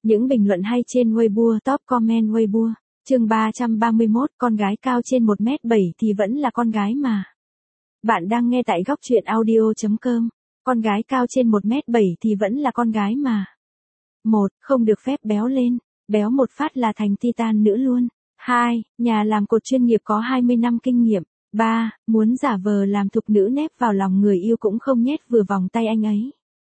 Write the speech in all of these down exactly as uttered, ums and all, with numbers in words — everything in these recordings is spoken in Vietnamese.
Những bình luận hay trên Weibo, top comment Weibo. Chương ba trăm ba mươi mốt, con gái cao trên một mét bảy thì vẫn là con gái mà. Bạn đang nghe tại góc truyện audio chấm com. Con gái cao trên một mét bảy thì vẫn là con gái mà. một. Không được phép béo lên. Béo một phát là thành titan nữ luôn. hai. Nhà làm cột chuyên nghiệp có hai mươi năm kinh nghiệm. ba. Muốn giả vờ làm thục nữ nép vào lòng người yêu cũng không nhét vừa vòng tay anh ấy.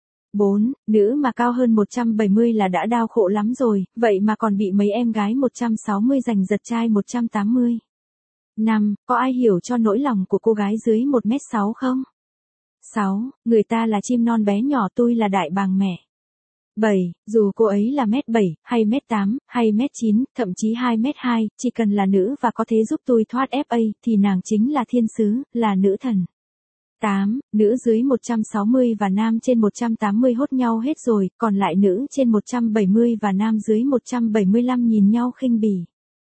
bốn. Nữ mà cao hơn một trăm bảy mươi là đã đau khổ lắm rồi, vậy mà còn bị mấy em gái một trăm sáu mươi giành giật trai một trăm tám mươi. năm. Có ai hiểu cho nỗi lòng của cô gái dưới một mét sáu không? sáu. Người ta là chim non bé nhỏ, tôi là đại bàng mẹ. bảy. Dù cô ấy là mét bảy, hay mét tám, hay mét chín, thậm chí hai mét hai, chỉ cần là nữ và có thể giúp tôi thoát ép a, thì nàng chính là thiên sứ, là nữ thần. tám. Nữ dưới một trăm sáu mươi và nam trên một trăm tám mươi hốt nhau hết rồi, còn lại nữ trên một trăm bảy mươi và nam dưới một trăm bảy mươi lăm nhìn nhau khinh bỉ.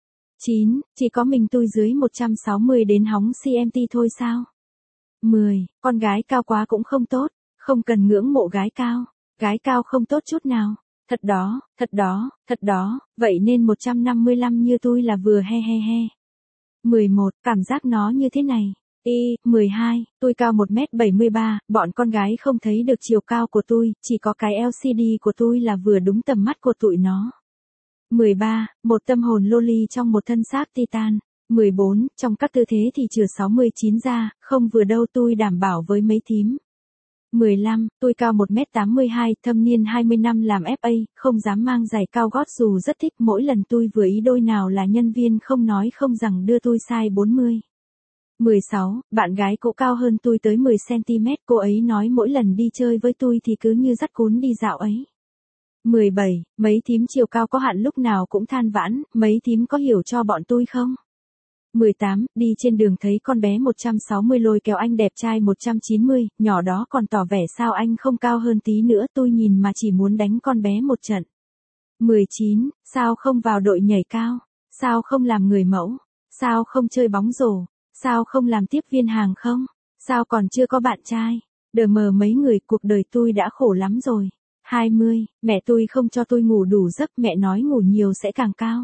chín. Chỉ có mình tôi dưới một trăm sáu mươi đến hóng xê em tê thôi sao? mười. Con gái cao quá cũng không tốt, không cần ngưỡng mộ gái cao. Gái cao không tốt chút nào. Thật đó, thật đó, thật đó, vậy nên một trăm năm mươi lăm như tôi là vừa he he he. mười một. Cảm giác nó như thế này. Y. mười hai. Tôi cao một mét bảy mươi ba, bọn con gái không thấy được chiều cao của tôi, chỉ có cái lờ xê đê của tôi là vừa đúng tầm mắt của tụi nó. mười ba. Một tâm hồn loli trong một thân xác titan. mười bốn. Trong các tư thế thì trừ sáu mươi chín ra, không vừa đâu, tôi đảm bảo với mấy thím. mười lăm. Tôi cao một mét tám mươi hai, thâm niên hai mươi năm làm ép a, không dám mang giày cao gót dù rất thích, mỗi lần tôi vừa ý đôi nào là nhân viên không nói không rằng đưa tôi size bốn mươi. mười sáu. Bạn gái cũ cao hơn tôi tới mười xăng ti mét, cô ấy nói mỗi lần đi chơi với tôi thì cứ như dắt cún đi dạo ấy. mười bảy. Mấy thím chiều cao có hạn lúc nào cũng than vãn, mấy thím có hiểu cho bọn tôi không? mười tám. Đi trên đường thấy con bé một trăm sáu mươi lôi kéo anh đẹp trai một trăm chín mươi, nhỏ đó còn tỏ vẻ sao anh không cao hơn tí nữa, tôi nhìn mà chỉ muốn đánh con bé một trận. mười chín. Sao không vào đội nhảy cao? Sao không làm người mẫu? Sao không chơi bóng rổ? Sao không làm tiếp viên hàng không? Sao còn chưa có bạn trai? Đờ mờ mấy người, cuộc đời tôi đã khổ lắm rồi. hai mươi. Mẹ tôi không cho tôi ngủ đủ giấc, mẹ nói ngủ nhiều sẽ càng cao.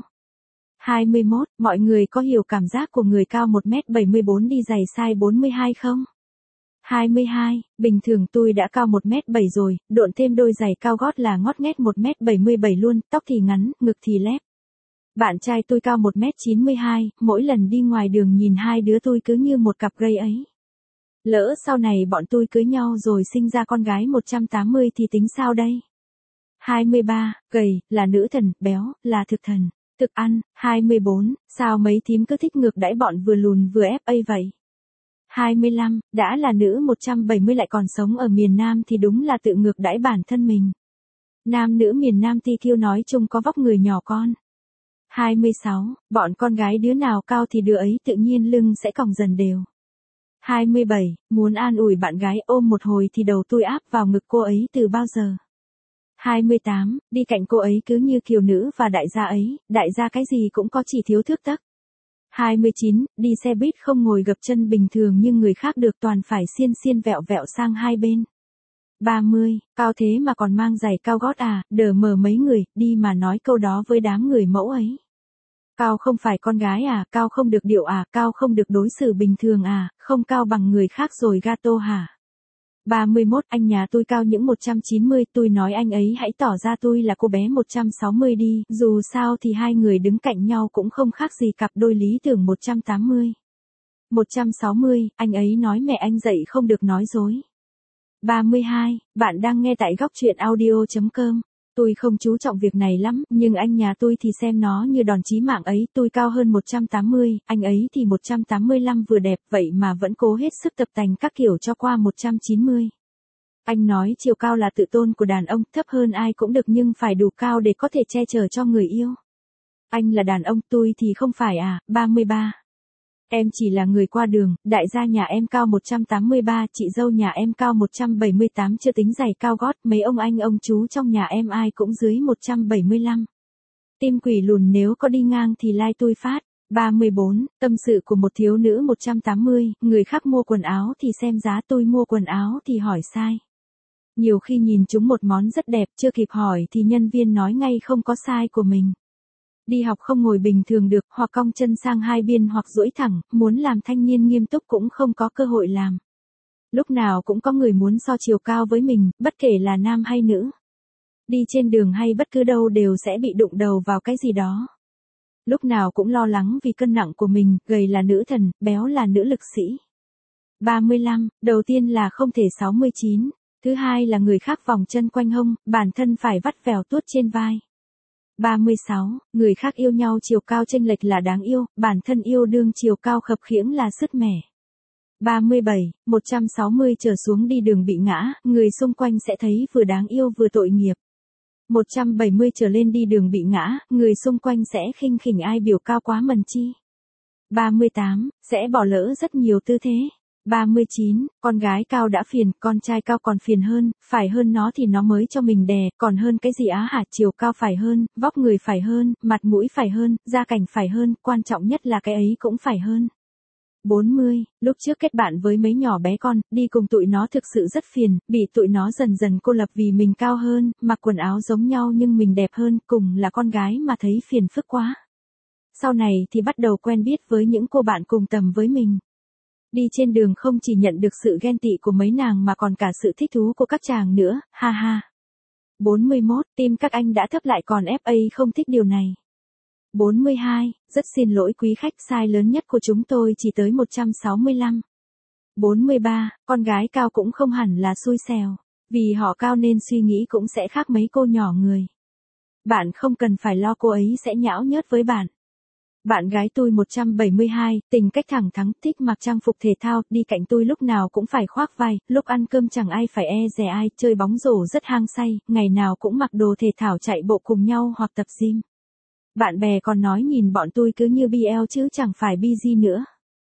hai mươi mốt. Mọi người có hiểu cảm giác của người cao một mét bảy mươi bốn đi giày size bốn mươi hai không? hai mươi hai. Bình thường tôi đã cao một mét bảy rồi, độn thêm đôi giày cao gót là ngót nghét một mét bảy mươi bảy luôn, tóc thì ngắn, ngực thì lép. Bạn trai tôi cao một mét chín mươi hai, mỗi lần đi ngoài đường nhìn hai đứa tôi cứ như một cặp gay ấy. Lỡ sau này bọn tôi cưới nhau rồi sinh ra con gái một trăm tám mươi thì tính sao đây? hai mươi ba. Gầy, là nữ thần, béo, là thực thần. Thực ăn. hai mươi bốn. Sao mấy thím cứ thích ngược đãi bọn vừa lùn vừa ép a vậy? hai mươi lăm. Đã là nữ một trăm bảy mươi lại còn sống ở miền Nam thì đúng là tự ngược đãi bản thân mình. Nam nữ miền Nam ti kiu nói chung có vóc người nhỏ con. hai mươi sáu. Bọn con gái đứa nào cao thì đứa ấy tự nhiên lưng sẽ còng dần đều. hai mươi bảy. Muốn an ủi bạn gái ôm một hồi thì đầu tôi áp vào ngực cô ấy từ bao giờ. hai mươi tám. Đi cạnh cô ấy cứ như kiều nữ và đại gia ấy, đại gia cái gì cũng có chỉ thiếu thước tấc. hai mươi chín. Đi xe buýt không ngồi gập chân bình thường nhưng người khác được toàn phải xiên xiên vẹo vẹo sang hai bên. ba mươi. Cao thế mà còn mang giày cao gót à, đờ mờ mấy người, đi mà nói câu đó với đám người mẫu ấy. Cao không phải con gái à, cao không được điệu à, cao không được đối xử bình thường à, không cao bằng người khác rồi gato hả? ba mươi mốt. Anh nhà tôi cao những một trăm chín mươi, tôi nói anh ấy hãy tỏ ra tôi là cô bé một trăm sáu mươi đi, dù sao thì hai người đứng cạnh nhau cũng không khác gì cặp đôi lý tưởng một trăm tám mươi. một trăm sáu mươi, anh ấy nói mẹ anh dạy không được nói dối. ba mươi hai. Bạn đang nghe tại góc truyện audio chấm com. Tôi không chú trọng việc này lắm, nhưng anh nhà tôi thì xem nó như đòn chí mạng ấy, tôi cao hơn một trăm tám mươi, anh ấy thì một trăm tám mươi lăm vừa đẹp, vậy mà vẫn cố hết sức tập tành các kiểu cho qua một trăm chín mươi. Anh nói chiều cao là tự tôn của đàn ông, thấp hơn ai cũng được nhưng phải đủ cao để có thể che chở cho người yêu. Anh là đàn ông, tôi thì không phải à. ba mươi ba. Em chỉ là người qua đường, đại gia nhà em cao một trăm tám mươi ba, chị dâu nhà em cao một trăm bảy mươi tám chưa tính giày cao gót, mấy ông anh ông chú trong nhà em ai cũng dưới một trăm bảy mươi lăm. Tim quỷ lùn nếu có đi ngang thì like tôi phát. ba mươi bốn. Tâm sự của một thiếu nữ một trăm tám mươi, người khác mua quần áo thì xem giá, tôi mua quần áo thì hỏi sai. Nhiều khi nhìn chúng một món rất đẹp, chưa kịp hỏi thì nhân viên nói ngay không có sai của mình. Đi học không ngồi bình thường được, hoặc cong chân sang hai bên hoặc duỗi thẳng, muốn làm thanh niên nghiêm túc cũng không có cơ hội làm. Lúc nào cũng có người muốn so chiều cao với mình, bất kể là nam hay nữ. Đi trên đường hay bất cứ đâu đều sẽ bị đụng đầu vào cái gì đó. Lúc nào cũng lo lắng vì cân nặng của mình, gầy là nữ thần, béo là nữ lực sĩ. ba mươi lăm, đầu tiên là không thể sáu mươi chín. Thứ hai là người khác vòng chân quanh hông, bản thân phải vắt vẻo tuốt trên vai. ba mươi sáu, người khác yêu nhau chiều cao chênh lệch là đáng yêu, bản thân yêu đương chiều cao khập khiễng là sứt mẻ. ba mươi bảy, một trăm sáu mươi trở xuống đi đường bị ngã, người xung quanh sẽ thấy vừa đáng yêu vừa tội nghiệp. một trăm bảy mươi trở lên đi đường bị ngã, người xung quanh sẽ khinh khỉnh ai biểu cao quá mần chi. ba mươi tám, sẽ bỏ lỡ rất nhiều tư thế. ba mươi chín, con gái cao đã phiền, con trai cao còn phiền hơn, phải hơn nó thì nó mới cho mình đè, còn hơn cái gì á hả, chiều cao phải hơn, vóc người phải hơn, mặt mũi phải hơn, gia cảnh phải hơn, quan trọng nhất là cái ấy cũng phải hơn. bốn mươi, lúc trước kết bạn với mấy nhỏ bé con, đi cùng tụi nó thực sự rất phiền, bị tụi nó dần dần cô lập vì mình cao hơn, mặc quần áo giống nhau nhưng mình đẹp hơn, cùng là con gái mà thấy phiền phức quá. Sau này thì bắt đầu quen biết với những cô bạn cùng tầm với mình. Đi trên đường không chỉ nhận được sự ghen tị của mấy nàng mà còn cả sự thích thú của các chàng nữa, ha ha. bốn mươi mốt, tim các anh đã thấp lại còn ép a không thích điều này. bốn mươi hai, rất xin lỗi quý khách, size lớn nhất của chúng tôi chỉ tới một trăm sáu mươi lăm. bốn mươi ba, con gái cao cũng không hẳn là xui xẻo, vì họ cao nên suy nghĩ cũng sẽ khác mấy cô nhỏ người. Bạn không cần phải lo cô ấy sẽ nhão nhớt với bạn. Bạn gái tôi một trăm bảy mươi hai, tính cách thẳng thắn, thích mặc trang phục thể thao, đi cạnh tôi lúc nào cũng phải khoác vai, lúc ăn cơm chẳng ai phải e dè ai, chơi bóng rổ rất hang say, ngày nào cũng mặc đồ thể thao chạy bộ cùng nhau hoặc tập gym. Bạn bè còn nói nhìn bọn tôi cứ như bê lờ chứ chẳng phải bê giê nữa.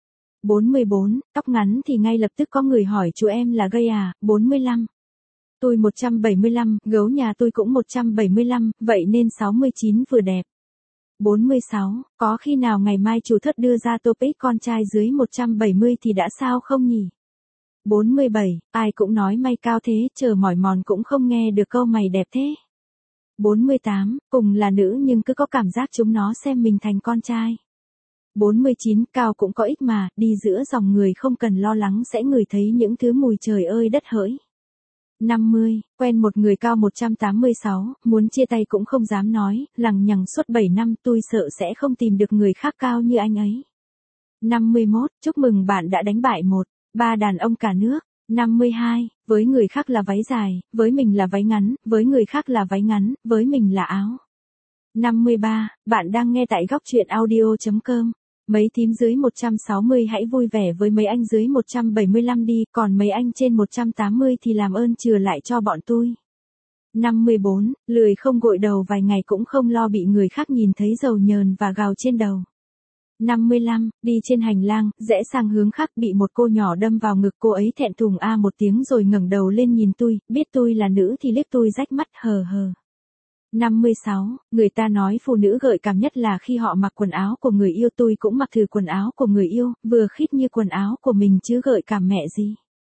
bốn mươi bốn, tóc ngắn thì ngay lập tức có người hỏi chú em là gay à, bốn mươi lăm. Tôi một trăm bảy mươi lăm, gấu nhà tôi cũng một trăm bảy mươi lăm, vậy nên sáu mươi chín vừa đẹp. bốn mươi sáu, có khi nào ngày mai chủ thất đưa ra topic con trai dưới một trăm bảy mươi thì đã sao không nhỉ? bốn mươi bảy, ai cũng nói mày cao thế, chờ mỏi mòn cũng không nghe được câu mày đẹp thế. bốn mươi tám, cùng là nữ nhưng cứ có cảm giác chúng nó xem mình thành con trai. bốn mươi chín, cao cũng có ích mà, đi giữa dòng người không cần lo lắng sẽ ngửi thấy những thứ mùi trời ơi đất hỡi. năm mươi, quen một người cao một trăm tám mươi sáu, muốn chia tay cũng không dám nói, lằng nhằng suốt bảy năm tôi sợ sẽ không tìm được người khác cao như anh ấy. năm mươi mốt, chúc mừng bạn đã đánh bại một, ba đàn ông cả nước. năm mươi hai, với người khác là váy dài, với mình là váy ngắn, với người khác là váy ngắn, với mình là áo. năm mươi ba, bạn đang nghe tại góc truyện audio chấm com. Mấy thím dưới một trăm sáu mươi hãy vui vẻ với mấy anh dưới một trăm bảy mươi lăm đi, còn mấy anh trên một trăm tám mươi thì làm ơn chừa lại cho bọn tôi. năm mươi bốn, lười không gội đầu vài ngày cũng không lo bị người khác nhìn thấy dầu nhờn và gào trên đầu. năm mươi lăm, đi trên hành lang, rẽ sang hướng khác bị một cô nhỏ đâm vào ngực, cô ấy thẹn thùng a một tiếng rồi ngẩng đầu lên nhìn tôi, biết tôi là nữ thì liếc tôi rách mắt hờ hờ. năm mươi sáu, người ta nói phụ nữ gợi cảm nhất là khi họ mặc quần áo của người yêu, tôi cũng mặc thử quần áo của người yêu, vừa khít như quần áo của mình chứ gợi cảm mẹ gì.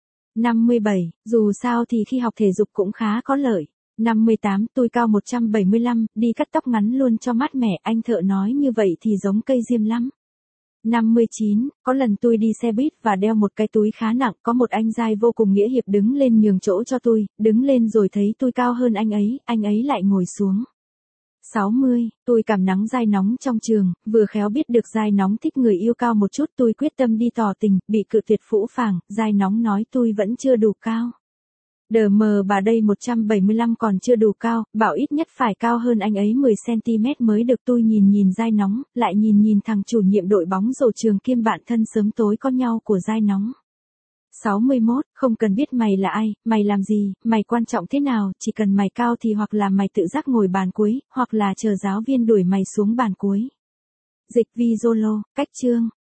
năm mươi bảy, dù sao thì khi học thể dục cũng khá có lợi. năm mươi tám, tôi cao một trăm bảy mươi lăm, đi cắt tóc ngắn luôn cho mát mẻ, anh thợ nói như vậy thì giống cây diêm lắm. năm mươi chín, có lần tôi đi xe buýt và đeo một cái túi khá nặng, có một anh giai vô cùng nghĩa hiệp đứng lên nhường chỗ cho tôi, đứng lên rồi thấy tôi cao hơn anh ấy, anh ấy lại ngồi xuống. sáu mươi, tôi cảm nắng giai nóng trong trường, vừa khéo biết được giai nóng thích người yêu cao một chút, tôi quyết tâm đi tỏ tình, bị cự tuyệt phũ phàng, giai nóng nói tôi vẫn chưa đủ cao. Đờ mờ bà đây một trăm bảy mươi lăm còn chưa đủ cao, bảo ít nhất phải cao hơn anh ấy mười xăng ti mét mới được. Tôi nhìn nhìn giai nóng, lại nhìn nhìn thằng chủ nhiệm đội bóng rổ trường kiêm bạn thân sớm tối có nhau của giai nóng. sáu mươi mốt, không cần biết mày là ai, mày làm gì, mày quan trọng thế nào, chỉ cần mày cao thì hoặc là mày tự giác ngồi bàn cuối, hoặc là chờ giáo viên đuổi mày xuống bàn cuối. Dịch Vizolo, cách chương.